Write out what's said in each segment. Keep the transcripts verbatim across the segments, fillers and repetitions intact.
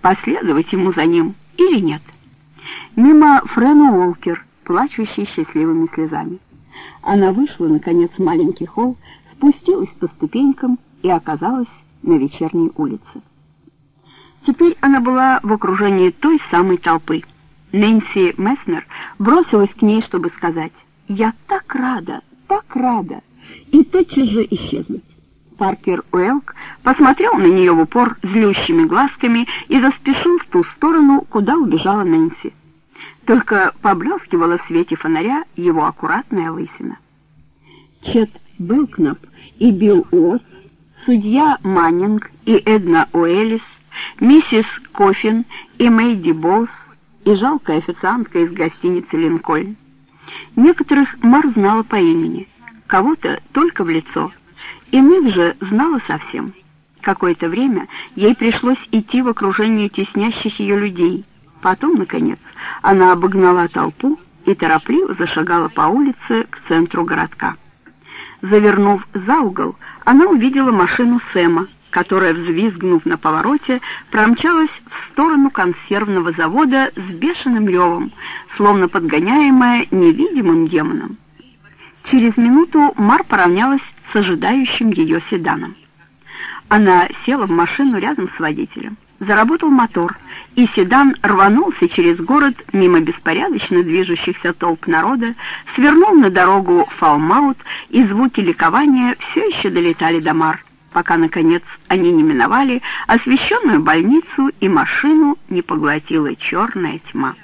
последовать ему за ним или нет. Мимо Френу Уолкер, плачущей счастливыми слезами. Она вышла, наконец, в маленький холл, спустилась по ступенькам и оказалась на вечерней улице. Теперь она была в окружении той самой толпы. Нэнси Месснер бросилась к ней, чтобы сказать: «Я так рада, так рада!» и тотчас же исчезнуть. Паркер Уэлк посмотрел на нее в упор злющими глазками и заспешил в ту сторону, куда убежала Нэнси. Только поблескивала в свете фонаря его аккуратная лысина. Чет Белкнап и Билл Уотс, судья Маннинг и Эдна Уэллис, миссис Коффин и Мэйди Боус и жалкая официантка из гостиницы «Линкольн». Некоторых Мар знала по имени, кого-то только в лицо, иных же знала совсем. Какое-то время ей пришлось идти в окружении теснящих ее людей. Потом, наконец, она обогнала толпу и торопливо зашагала по улице к центру городка. Завернув за угол, она увидела машину Сэма, которая, взвизгнув на повороте, промчалась в сторону консервного завода с бешеным ревом, словно подгоняемая невидимым демоном. Через минуту Мар поравнялась с ожидающим ее седаном. Она села в машину рядом с водителем. Заработал мотор, и седан рванулся через город мимо беспорядочно движущихся толп народа, свернул на дорогу Фалмаут, и звуки ликования все еще долетали до Мар, пока, наконец, они не миновали освещенную больницу, и машину не поглотила черная тьма.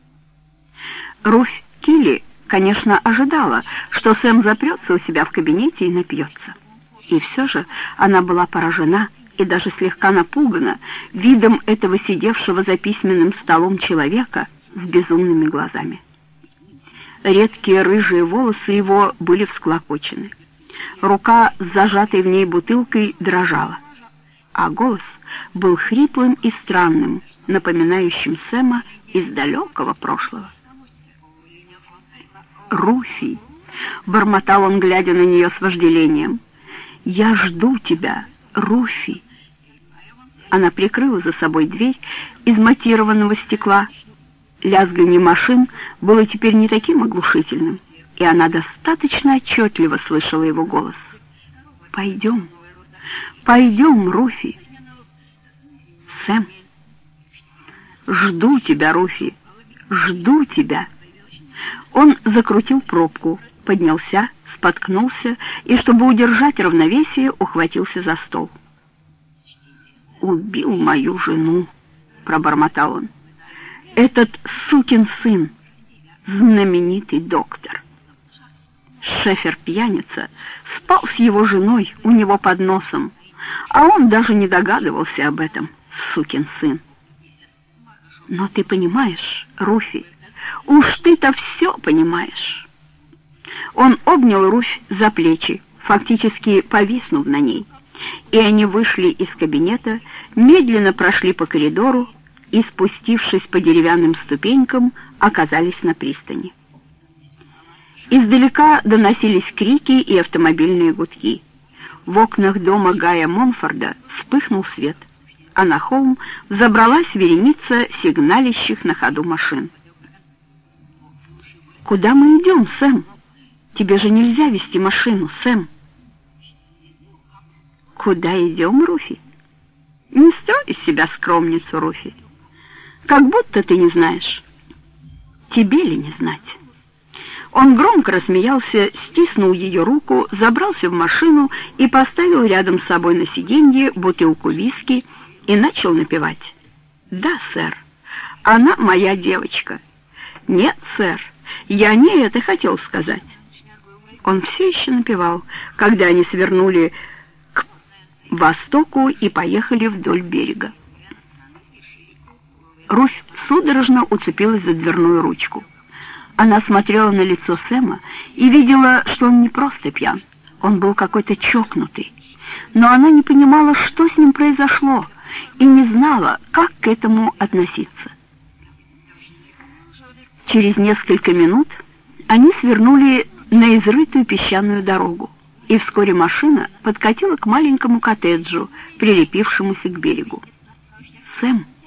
Руфь Килли, конечно, ожидала, что Сэм запрется у себя в кабинете и напьется. И все же она была поражена и даже слегка напугана видом этого сидевшего за письменным столом человека с безумными глазами. Редкие рыжие волосы его были всклокочены. Рука с зажатой в ней бутылкой дрожала, а голос был хриплым и странным, напоминающим Сэма из далекого прошлого. «Руфи!» — бормотал он, глядя на нее с вожделением. «Я жду тебя, Руфи!» Она прикрыла за собой дверь из матированного стекла. Лязганье машин было теперь не таким оглушительным, и она достаточно отчетливо слышала его голос. «Пойдем, пойдем, Руфи!» «Сэм, жду тебя, Руфи, жду тебя!» Он закрутил пробку, поднялся, споткнулся и, чтобы удержать равновесие, ухватился за стол. «Убил мою жену», — пробормотал он. «Этот сукин сын, знаменитый доктор. Шефер-пьяница спал с его женой у него под носом, а он даже не догадывался об этом, сукин сын. Но ты понимаешь, Руфи, уж ты-то все понимаешь». Он обнял Руфь за плечи, фактически повиснув на ней, и они вышли из кабинета, медленно прошли по коридору и, спустившись по деревянным ступенькам, оказались на пристани. Издалека доносились крики и автомобильные гудки. В окнах дома Гая Монфорда вспыхнул свет, а на холм взобралась вереница сигналящих на ходу машин. «Куда мы идем, Сэм? Тебе же нельзя вести машину, Сэм». «Куда идем, Руфи? Не строй из себя скромницу, Руфи. Как будто ты не знаешь. Тебе ли не знать?» Он громко рассмеялся, стиснул ее руку, забрался в машину и поставил рядом с собой на сиденье бутылку виски и начал напевать. «Да, сэр, она моя девочка. Нет, сэр, я не это хотел сказать». Он все еще напевал, когда они свернули к востоку и поехали вдоль берега. Руфь судорожно уцепилась за дверную ручку. Она смотрела на лицо Сэма и видела, что он не просто пьян, он был какой-то чокнутый. Но она не понимала, что с ним произошло, и не знала, как к этому относиться. Через несколько минут они свернули на изрытую песчаную дорогу, и вскоре машина подкатила к маленькому коттеджу, прилепившемуся к берегу. «Сэм»,